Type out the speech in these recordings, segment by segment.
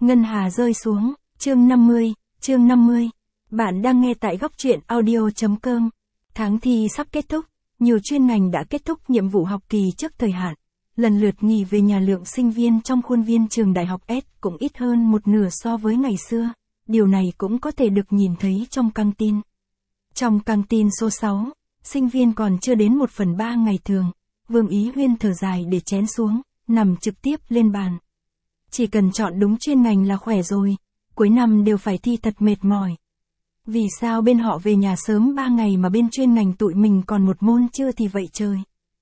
Ngân hà rơi xuống, chương 50. Bạn đang nghe tại góc truyện audio.com. Tháng thi sắp kết thúc, nhiều chuyên ngành đã kết thúc nhiệm vụ học kỳ trước thời hạn. Lần lượt nghỉ về nhà, lượng sinh viên trong khuôn viên trường đại học S cũng ít hơn một nửa so với ngày xưa. Điều này cũng có thể được nhìn thấy trong căng tin. Trong căng tin số 6, sinh viên còn chưa đến 1/3 ngày thường. Vương Ý Huyên thở dài để chén xuống, nằm trực tiếp lên bàn. Chỉ cần chọn đúng chuyên ngành là khỏe rồi, cuối năm đều phải thi thật mệt mỏi. Vì sao bên họ về nhà sớm 3 ngày mà bên chuyên ngành tụi mình còn một môn chưa thì vậy trời?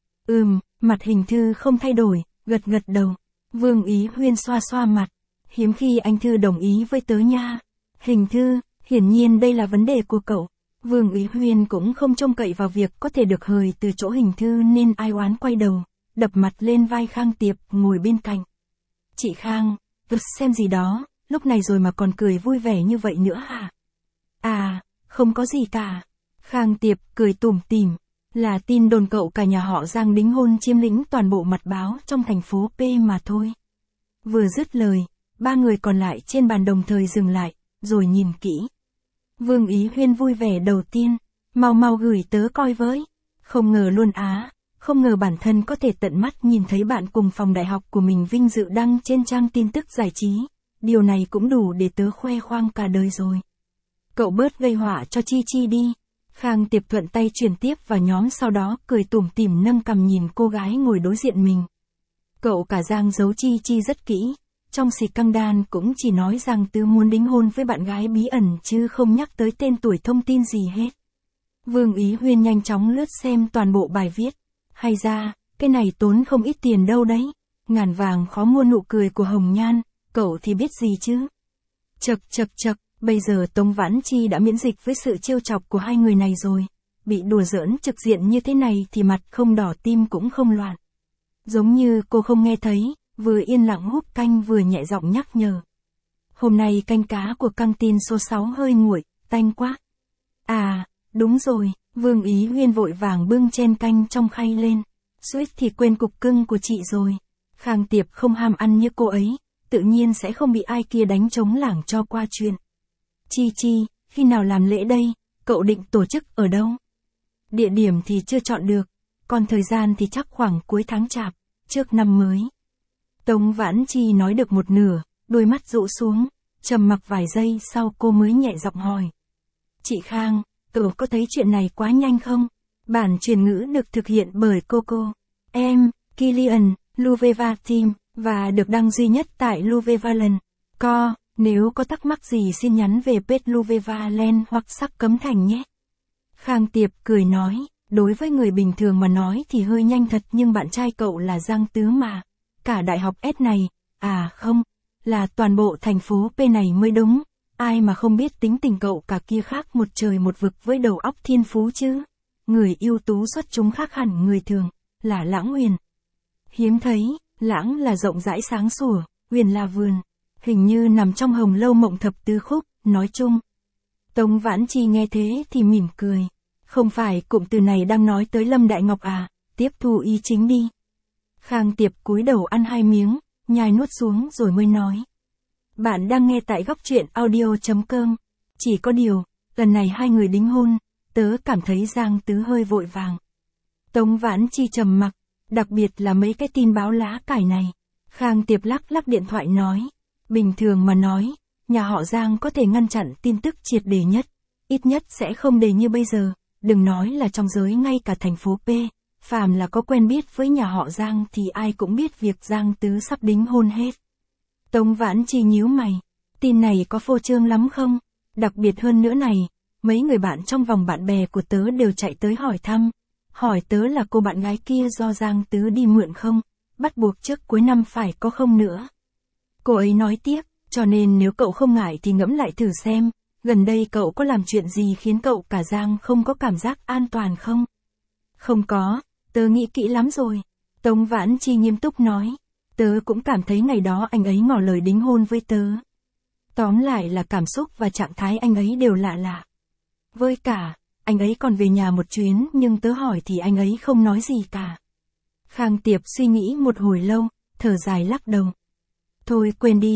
Mặt Hình Thư không thay đổi, gật đầu. Vương Ý Huyên xoa xoa mặt. Hiếm khi anh Thư đồng ý với tớ nha. Hình Thư, hiển nhiên đây là vấn đề của cậu. Vương Ý Huyên cũng không trông cậy vào việc có thể được hời từ chỗ Hình Thư nên ai oán quay đầu, đập mặt lên vai Khang Tiệp ngồi bên cạnh. Chị Khang, xem gì đó, lúc này rồi mà còn cười vui vẻ như vậy nữa hả? À, không có gì cả. Khang Tiệp cười tủm tỉm, là tin đồn cậu cả nhà họ Giang đính hôn chiếm lĩnh toàn bộ mặt báo trong thành phố P mà thôi. Vừa dứt lời, ba người còn lại trên bàn đồng thời dừng lại, rồi nhìn kỹ. Vương Ý Huyên vui vẻ đầu tiên, mau gửi tớ coi với. Không ngờ luôn á, không ngờ bản thân có thể tận mắt nhìn thấy bạn cùng phòng đại học của mình vinh dự đăng trên trang tin tức giải trí. Điều này cũng đủ để tớ khoe khoang cả đời rồi. Cậu bớt gây họa cho Chi đi. Khang Tiệp thuận tay chuyển tiếp vào nhóm, sau đó cười tủm tỉm nâng cằm nhìn cô gái ngồi đối diện mình. Cậu cả Giang giấu Chi rất kỹ. Trong xì căng đan cũng chỉ nói rằng Tứ muốn đính hôn với bạn gái bí ẩn chứ không nhắc tới tên tuổi thông tin gì hết. Vương Ý Huyên nhanh chóng lướt xem toàn bộ bài viết. Hay ra, cái này tốn không ít tiền đâu đấy. Ngàn vàng khó mua nụ cười của Hồng Nhan, cậu thì biết gì chứ. Chật, bây giờ Tống Vãn Chi đã miễn dịch với sự trêu chọc của hai người này rồi. Bị đùa giỡn trực diện như thế này thì mặt không đỏ tim cũng không loạn. Giống như cô không nghe thấy, vừa yên lặng húp canh vừa nhẹ giọng nhắc nhở. Hôm nay canh cá của căng tin số 6 hơi nguội, tanh quá. À, đúng rồi, Vương Ý Huyên vội vàng bưng chén canh trong khay lên. Suýt thì quên cục cưng của chị rồi. Khang Tiệp không ham ăn như cô ấy, tự nhiên sẽ không bị ai kia đánh trống lảng cho qua chuyện. Chi, khi nào làm lễ đây, cậu định tổ chức ở đâu? Địa điểm thì chưa chọn được, còn thời gian thì chắc khoảng cuối tháng Chạp, trước năm mới. Tống Vãn Chi nói được một nửa, đôi mắt rũ xuống, trầm mặc vài giây sau cô mới nhẹ giọng hỏi. Chị Khang, cậu có thấy chuyện này quá nhanh không? Bản truyền ngữ được thực hiện bởi Coco, em, Kilian, Luveva Team, và được đăng duy nhất tại Luvevaland. Nếu có thắc mắc gì xin nhắn về page Luvevaland hoặc Sắc Cấm Thành nhé. Khang Tiệp cười nói, đối với người bình thường mà nói thì hơi nhanh thật, nhưng bạn trai cậu là Giang Tứ mà. Cả đại học S này, không, là toàn bộ thành phố P này mới đúng. Ai mà không biết tính tình cậu cả kia khác một trời một vực với đầu óc thiên phú chứ. Người ưu tú xuất chúng khác hẳn người thường, là Lãng Huyền. Hiếm thấy, Lãng là rộng rãi sáng sủa, Huyền là vườn. Hình như nằm trong Hồng Lâu Mộng Thập Tứ Khúc, nói chung. Tống Vãn Chi nghe thế thì mỉm cười. Không phải cụm từ này đang nói tới Lâm Đại Ngọc à, tiếp thu ý chính đi. Khang Tiệp cúi đầu ăn 2 miếng, nhai nuốt xuống rồi mới nói. Bạn đang nghe tại góc truyện audio.com. Chỉ có điều, lần này hai người đính hôn, tớ cảm thấy Giang Tứ hơi vội vàng. Tống Vãn Chi trầm mặc, đặc biệt là mấy cái tin báo lá cải này. Khang Tiệp lắc điện thoại nói. Bình thường mà nói, nhà họ Giang có thể ngăn chặn tin tức triệt để nhất, ít nhất sẽ không để như bây giờ, đừng nói là trong giới, ngay cả thành phố P, phàm là có quen biết với nhà họ Giang thì ai cũng biết việc Giang Tứ sắp đính hôn hết. Tống Vãn Chi nhíu mày, tin này có phô trương lắm không? Đặc biệt hơn nữa này, mấy người bạn trong vòng bạn bè của tớ đều chạy tới hỏi thăm, hỏi tớ là cô bạn gái kia do Giang Tứ đi mượn không, bắt buộc trước cuối năm phải có không nữa. Cô ấy nói tiếp, cho nên nếu cậu không ngại thì ngẫm lại thử xem, gần đây cậu có làm chuyện gì khiến cậu cả Giang không có cảm giác an toàn không? Không có, tớ nghĩ kỹ lắm rồi. Tống Vãn Chi nghiêm túc nói, tớ cũng cảm thấy ngày đó anh ấy ngỏ lời đính hôn với tớ. Tóm lại là cảm xúc và trạng thái anh ấy đều lạ. Với cả, anh ấy còn về nhà một chuyến nhưng tớ hỏi thì anh ấy không nói gì cả. Khang Tiệp suy nghĩ một hồi lâu, thở dài lắc đầu. Thôi quên đi,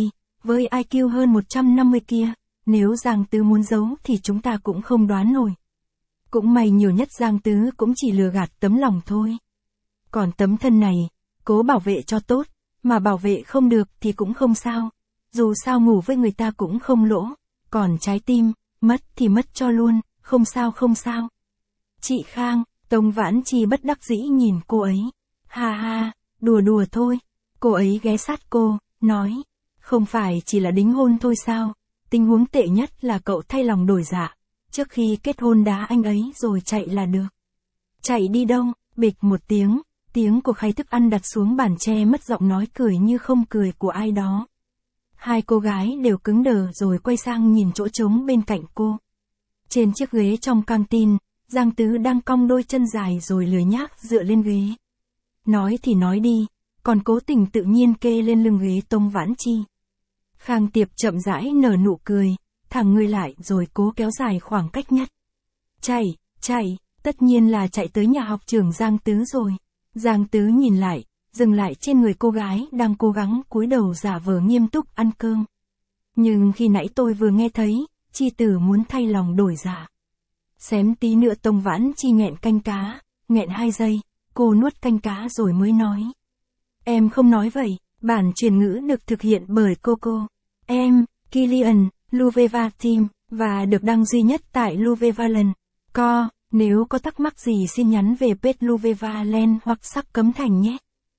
với IQ hơn 150 kia, nếu Giang Tứ muốn giấu thì chúng ta cũng không đoán nổi. Cũng may nhiều nhất Giang Tứ cũng chỉ lừa gạt tấm lòng thôi. Còn tấm thân này, cố bảo vệ cho tốt, mà bảo vệ không được thì cũng không sao. Dù sao ngủ với người ta cũng không lỗ, còn trái tim, mất thì mất cho luôn, không sao không sao. Chị Khang, Tống Vãn Chi bất đắc dĩ nhìn cô ấy. Ha ha, đùa đùa thôi. Cô ấy ghé sát cô, nói, không phải chỉ là đính hôn thôi sao, tình huống tệ nhất là cậu thay lòng đổi dạ, trước khi kết hôn đá anh ấy rồi chạy là được. Chạy đi đâu? Bịch một tiếng của khay thức ăn đặt xuống bàn che mất giọng nói cười như không cười của ai đó. Hai cô gái đều cứng đờ rồi quay sang nhìn chỗ trống bên cạnh cô. Trên chiếc ghế trong căng tin, Giang Tứ đang cong đôi chân dài rồi lười nhác dựa lên ghế. Nói thì nói đi, còn cố tình tự nhiên kê lên lưng ghế Tống Vãn Chi. Khang Tiệp chậm rãi nở nụ cười, thẳng người lại rồi cố kéo dài khoảng cách nhất. Chạy, tất nhiên là chạy tới nhà học trưởng Giang Tứ rồi. Giang Tứ nhìn lại, dừng lại trên người cô gái đang cố gắng cúi đầu giả vờ nghiêm túc ăn cơm. Nhưng khi nãy tôi vừa nghe thấy, Chi Tử muốn thay lòng đổi dạ. Xém tí nữa Tống Vãn Chi nghẹn canh cá, nghẹn 2 giây, cô nuốt canh cá rồi mới nói. Em không nói vậy, bản truyền ngữ được thực hiện bởi Coco. Em, Kilian, Luveva Team, và được đăng duy nhất tại Luvevaland. Nếu có thắc mắc gì xin nhắn về page Luvevaland hoặc Sắc Cấm Thành nhé.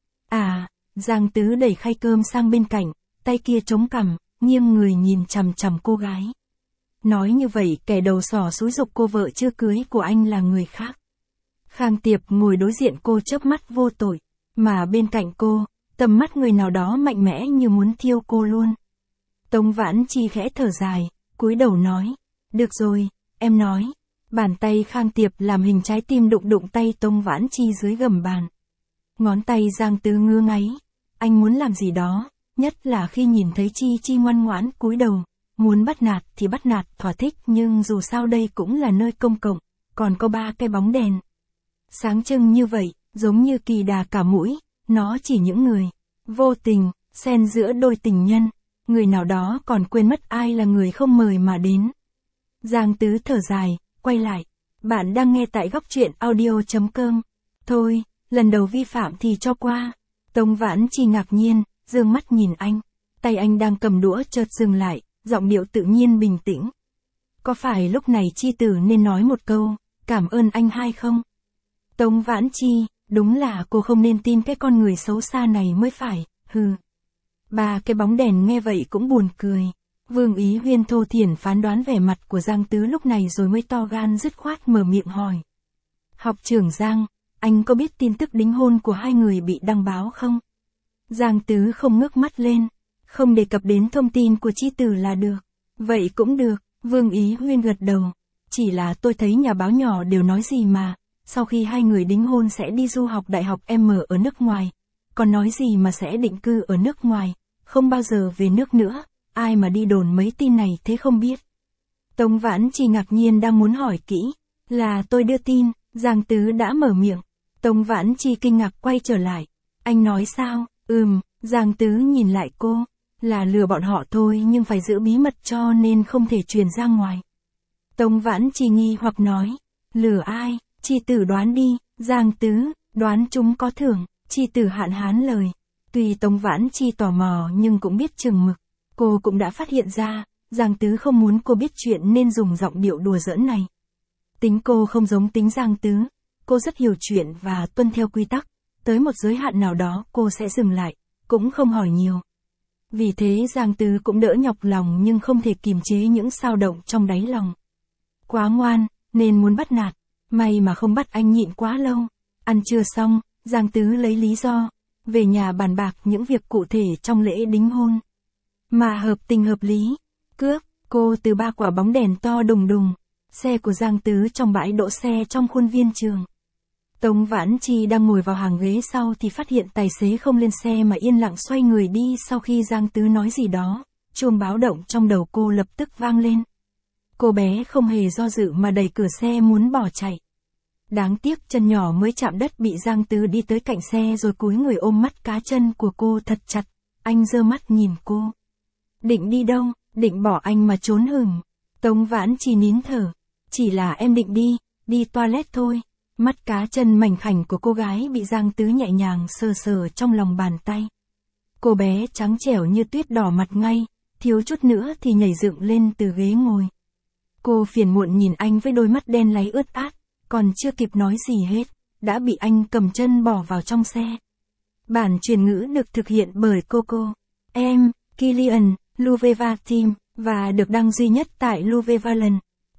Giang Tứ đẩy khay cơm sang bên cạnh, tay kia chống cằm, nghiêng người nhìn chằm chằm cô gái. Nói như vậy kẻ đầu sỏ xúi giục cô vợ chưa cưới của anh là người khác. Khang Tiệp ngồi đối diện cô chớp mắt vô tội, mà bên cạnh cô, tầm mắt người nào đó mạnh mẽ như muốn thiêu cô luôn. Tống Vãn Chi khẽ thở dài, cúi đầu nói, được rồi, em nói. Bàn tay Khang Tiệp làm hình trái tim đụng đụng tay Tống Vãn Chi dưới gầm bàn. Ngón tay Giang Tứ ngứa ngáy, anh muốn làm gì đó, nhất là khi nhìn thấy Chi ngoan ngoãn cúi đầu, muốn bắt nạt thì bắt nạt thỏa thích, nhưng dù sao đây cũng là nơi công cộng, còn có 3 cái bóng đèn. Sáng trưng như vậy, giống như kỳ đà cả mũi, nó chỉ những người vô tình, xen giữa đôi tình nhân, người nào đó còn quên mất ai là người không mời mà đến. Giang Tứ thở dài, quay lại. Bạn đang nghe tại góc truyện audio.com. Thôi, lần đầu vi phạm thì cho qua. Tống Vãn Chi ngạc nhiên, dương mắt nhìn anh. Tay anh đang cầm đũa chợt dừng lại, giọng điệu tự nhiên bình tĩnh. Có phải lúc này Chi Tử nên nói một câu, cảm ơn anh hay không? Tống Vãn Chi, đúng là cô không nên tin cái con người xấu xa này mới phải, hừ. 3 cái bóng đèn nghe vậy cũng buồn cười. Vương Ý Huyên thô thiển phán đoán vẻ mặt của Giang Tứ lúc này rồi mới to gan dứt khoát mở miệng hỏi. Học trưởng Giang, anh có biết tin tức đính hôn của 2 người bị đăng báo không? Giang Tứ không ngước mắt lên, không đề cập đến thông tin của Chi Tử là được. Vậy cũng được, Vương Ý Huyên gật đầu. Chỉ là tôi thấy nhà báo nhỏ đều nói gì mà, sau khi 2 người đính hôn sẽ đi du học đại học M ở nước ngoài. Còn nói gì mà sẽ định cư ở nước ngoài, không bao giờ về nước nữa. Ai mà đi đồn mấy tin này thế không biết. Tống Vãn Chi ngạc nhiên đang muốn hỏi kỹ, là tôi đưa tin, Giang Tứ đã mở miệng. Tống Vãn Chi kinh ngạc quay trở lại. Anh nói sao? Giang Tứ nhìn lại cô, là lừa bọn họ thôi nhưng phải giữ bí mật cho nên không thể truyền ra ngoài. Tống Vãn Chi nghi hoặc nói, lừa ai? Chi Tử đoán đi. Giang Tứ, đoán chúng có thưởng. Chi Tử hạn hán lời. Tuy Tống Vãn Chi tò mò nhưng cũng biết chừng mực. Cô cũng đã phát hiện ra, Giang Tứ không muốn cô biết chuyện nên dùng giọng điệu đùa giỡn này. Tính cô không giống tính Giang Tứ, cô rất hiểu chuyện và tuân theo quy tắc, tới một giới hạn nào đó cô sẽ dừng lại, cũng không hỏi nhiều. Vì thế Giang Tứ cũng đỡ nhọc lòng nhưng không thể kìm chế những xao động trong đáy lòng. Quá ngoan, nên muốn bắt nạt, may mà không bắt anh nhịn quá lâu. Ăn trưa xong, Giang Tứ lấy lý do, về nhà bàn bạc những việc cụ thể trong lễ đính hôn. Mà hợp tình hợp lý, cướp, cô từ 3 quả bóng đèn to đùng đùng, xe của Giang Tứ trong bãi đỗ xe trong khuôn viên trường. Tống Vãn Chi đang ngồi vào hàng ghế sau thì phát hiện tài xế không lên xe mà yên lặng xoay người đi sau khi Giang Tứ nói gì đó, chuông báo động trong đầu cô lập tức vang lên. Cô bé không hề do dự mà đẩy cửa xe muốn bỏ chạy. Đáng tiếc chân nhỏ mới chạm đất bị Giang Tứ đi tới cạnh xe rồi cúi người ôm mắt cá chân của cô thật chặt, anh giơ mắt nhìn cô. Định đi đâu, định bỏ anh mà trốn hửng. Tống Vãn Chi nín thở. Chỉ là em định đi toilet thôi. Mắt cá chân mảnh khảnh của cô gái bị Giang Tứ nhẹ nhàng sờ sờ trong lòng bàn tay. Cô bé trắng trẻo như tuyết đỏ mặt ngay, thiếu chút nữa thì nhảy dựng lên từ ghế ngồi. Cô phiền muộn nhìn anh với đôi mắt đen láy ướt át, còn chưa kịp nói gì hết, đã bị anh cầm chân bỏ vào trong xe. Bản truyền ngữ được thực hiện bởi Coco, em, Kilian, Luveva Team, và được đăng duy nhất tại Luvevaland.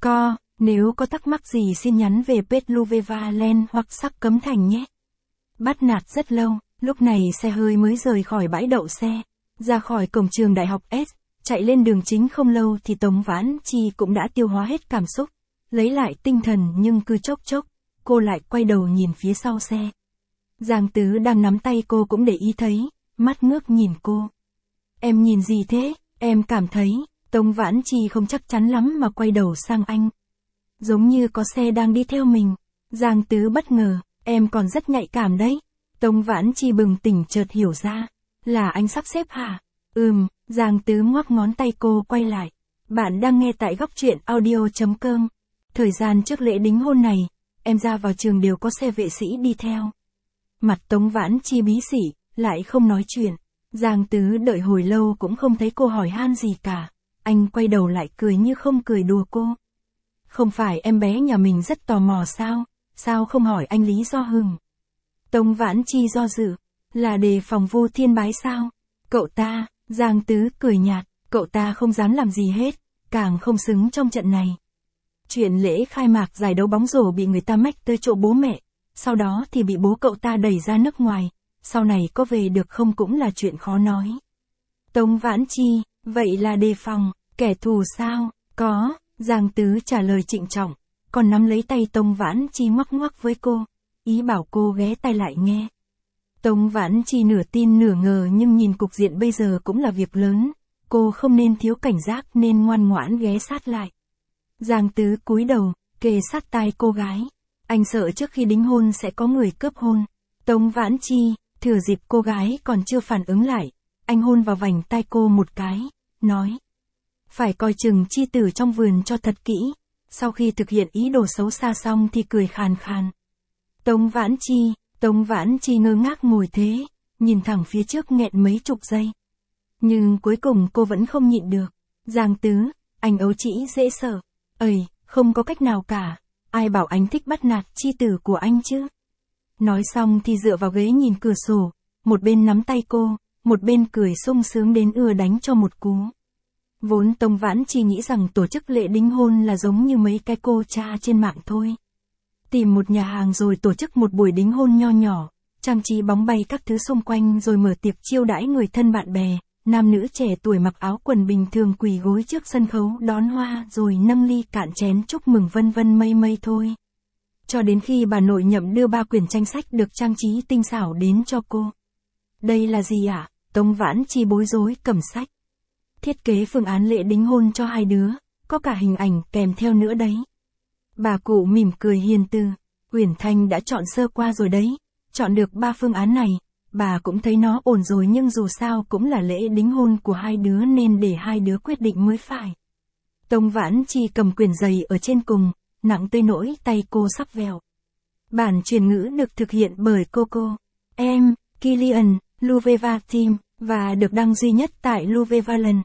Nếu có thắc mắc gì xin nhắn về page Luvevaland hoặc Sắc Cấm Thành nhé. Bắt nạt rất lâu, lúc này xe hơi mới rời khỏi bãi đậu xe, ra khỏi cổng trường đại học S, chạy lên đường chính không lâu thì Tống Vãn Chi cũng đã tiêu hóa hết cảm xúc, lấy lại tinh thần nhưng cứ chốc chốc, cô lại quay đầu nhìn phía sau xe. Giang Tứ đang nắm tay cô cũng để ý thấy, mắt ngước nhìn cô. Em nhìn gì thế, em cảm thấy, Tống Vãn Chi không chắc chắn lắm mà quay đầu sang anh. Giống như có xe đang đi theo mình. Giang Tứ bất ngờ, em còn rất nhạy cảm đấy. Tống Vãn Chi bừng tỉnh chợt hiểu ra, là anh sắp xếp hả? Giang Tứ ngoắc ngón tay cô quay lại. Bạn đang nghe tại góc truyện audio.com. Thời gian trước lễ đính hôn này, em ra vào trường đều có xe vệ sĩ đi theo. Mặt Tống Vãn Chi bí xỉ, lại không nói chuyện. Giang Tứ đợi hồi lâu cũng không thấy cô hỏi han gì cả. Anh quay đầu lại cười như không cười đùa cô. Không phải em bé nhà mình rất tò mò sao? Sao không hỏi anh lý do hừng? Tống Vãn Chi do dự. Là đề phòng Vu Thiên Bái sao? Cậu ta, Giang Tứ cười nhạt, cậu ta không dám làm gì hết, càng không xứng trong trận này. Chuyện lễ khai mạc giải đấu bóng rổ bị người ta mách tới chỗ bố mẹ, sau đó thì bị bố cậu ta đẩy ra nước ngoài, sau này có về được không cũng là chuyện khó nói. Tống Vãn Chi, vậy là đề phòng, kẻ thù sao? Có, Giang Tứ trả lời trịnh trọng, còn nắm lấy tay Tống Vãn Chi ngoắc ngoắc với cô, ý bảo cô ghé tai lại nghe. Tống Vãn Chi nửa tin nửa ngờ nhưng nhìn cục diện bây giờ cũng là việc lớn, cô không nên thiếu cảnh giác nên ngoan ngoãn ghé sát lại. Giang Tứ cúi đầu, kề sát tai cô gái. Anh sợ trước khi đính hôn sẽ có người cướp hôn. Tống Vãn Chi, thừa dịp cô gái còn chưa phản ứng lại, anh hôn vào vành tai cô một cái, nói. Phải coi chừng chi tử trong vườn cho thật kỹ. Sau khi thực hiện ý đồ xấu xa xong thì cười khàn khàn. Tống Vãn Chi ngơ ngác ngồi thế, nhìn thẳng phía trước nghẹn mấy chục giây. Nhưng cuối cùng cô vẫn không nhịn được. Giang Tứ, anh ấu trĩ dễ sợ. Không có cách nào cả. Ai bảo anh thích bắt nạt chi tử của anh chứ? Nói xong thì dựa vào ghế nhìn cửa sổ, một bên nắm tay cô, một bên cười sung sướng đến ưa đánh cho một cú. Vốn Tống Vãn Chi nghĩ rằng tổ chức lễ đính hôn là giống như mấy cái cô cha trên mạng thôi. Tìm một nhà hàng rồi tổ chức một buổi đính hôn nho nhỏ, trang trí bóng bay các thứ xung quanh rồi mở tiệc chiêu đãi người thân bạn bè, nam nữ trẻ tuổi mặc áo quần bình thường quỳ gối trước sân khấu đón hoa rồi nâng ly cạn chén chúc mừng vân vân mây mây thôi. Cho đến khi bà nội Nhậm đưa 3 quyển tranh sách được trang trí tinh xảo đến cho cô. Đây là gì ạ? Tống Vãn Chi bối rối cầm sách. Thiết kế phương án lễ đính hôn cho hai đứa, có cả hình ảnh kèm theo nữa đấy. Bà cụ mỉm cười hiền từ, Uyển Thanh đã chọn sơ qua rồi đấy, chọn được 3 phương án này, bà cũng thấy nó ổn rồi nhưng dù sao cũng là lễ đính hôn của hai đứa nên để hai đứa quyết định mới phải. Tống Vãn Chi cầm quyển giày ở trên cùng, nặng tới nỗi tay cô sắp vèo. Bản truyền ngữ được thực hiện bởi Coco, em, Kilian, Luveva Team, và được đăng duy nhất tại Luvevaland.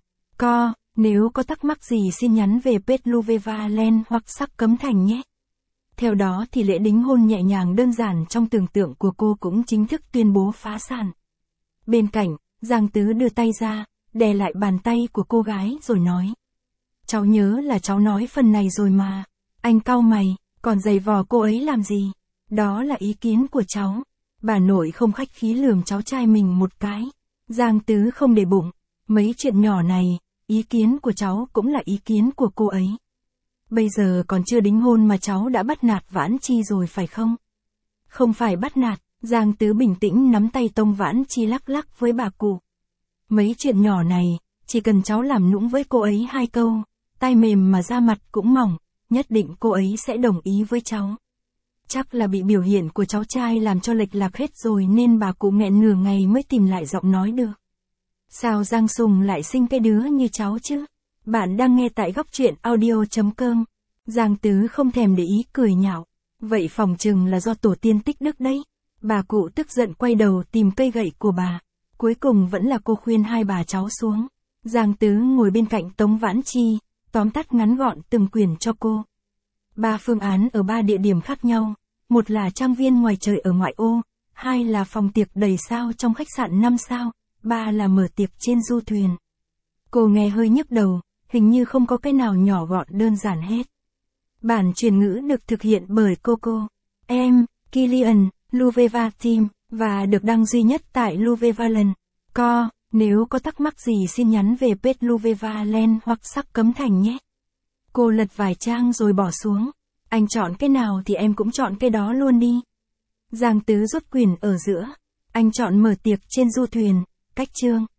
Nếu có thắc mắc gì xin nhắn về page Luvevaland hoặc Sắc Cấm Thành nhé. Theo đó thì lễ đính hôn nhẹ nhàng đơn giản trong tưởng tượng của cô cũng chính thức tuyên bố phá sản. Bên cạnh, Giang Tứ đưa tay ra, đè lại bàn tay của cô gái rồi nói. Cháu nhớ là cháu nói phần này rồi mà. Anh cau mày, còn giày vò cô ấy làm gì? Đó là ý kiến của cháu. Bà nội không khách khí lườm cháu trai mình một cái. Giang Tứ không để bụng. Mấy chuyện nhỏ này, ý kiến của cháu cũng là ý kiến của cô ấy. Bây giờ còn chưa đính hôn mà cháu đã bắt nạt Vãn Chi rồi phải không? Không phải bắt nạt, Giang Tứ bình tĩnh nắm tay Tống Vãn Chi lắc lắc với bà cụ. Mấy chuyện nhỏ này, chỉ cần cháu làm nũng với cô ấy 2 câu, tai mềm mà da mặt cũng mỏng, nhất định cô ấy sẽ đồng ý với cháu. Chắc là bị biểu hiện của cháu trai làm cho lệch lạc hết rồi nên bà cụ nghẹn nửa ngày mới tìm lại giọng nói được. Sao Giang Sùng lại sinh cái đứa như cháu chứ? Bạn đang nghe tại góc truyện audio.com. Giang Tứ không thèm để ý cười nhạo. Vậy phòng chừng là do tổ tiên tích đức đấy. Bà cụ tức giận quay đầu tìm cây gậy của bà. Cuối cùng vẫn là cô khuyên hai bà cháu xuống. Giang Tứ ngồi bên cạnh Tống Vãn Chi, tóm tắt ngắn gọn từng quyền cho cô. 3 phương án ở 3 địa điểm khác nhau. Một là trang viên ngoài trời ở ngoại ô. 2 là phòng tiệc đầy sao trong khách sạn 5 sao. 3 là mở tiệc trên du thuyền. Cô nghe hơi nhức đầu, hình như không có cái nào nhỏ gọn đơn giản hết. Bản truyền ngữ được thực hiện bởi Coco, em, Kilian, Luveva Team, và được đăng duy nhất tại Luvevaland. Nếu có thắc mắc gì xin nhắn về page Luvevaland hoặc Sắc Cấm Thành nhé. Cô lật vài trang rồi bỏ xuống. Anh chọn cái nào thì em cũng chọn cái đó luôn đi. Giang Tứ rút quyền ở giữa. Anh chọn mở tiệc trên du thuyền, cách chương.